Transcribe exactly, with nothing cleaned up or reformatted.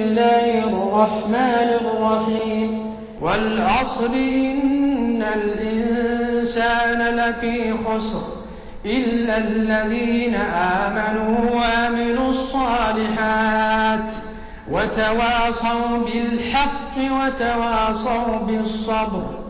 الله الرحمن الرحيم والعصر إن الإنسان لفي خسر إلا الذين آمنوا وعملوا الصالحات وتواصوا بالحق وتواصوا بالصبر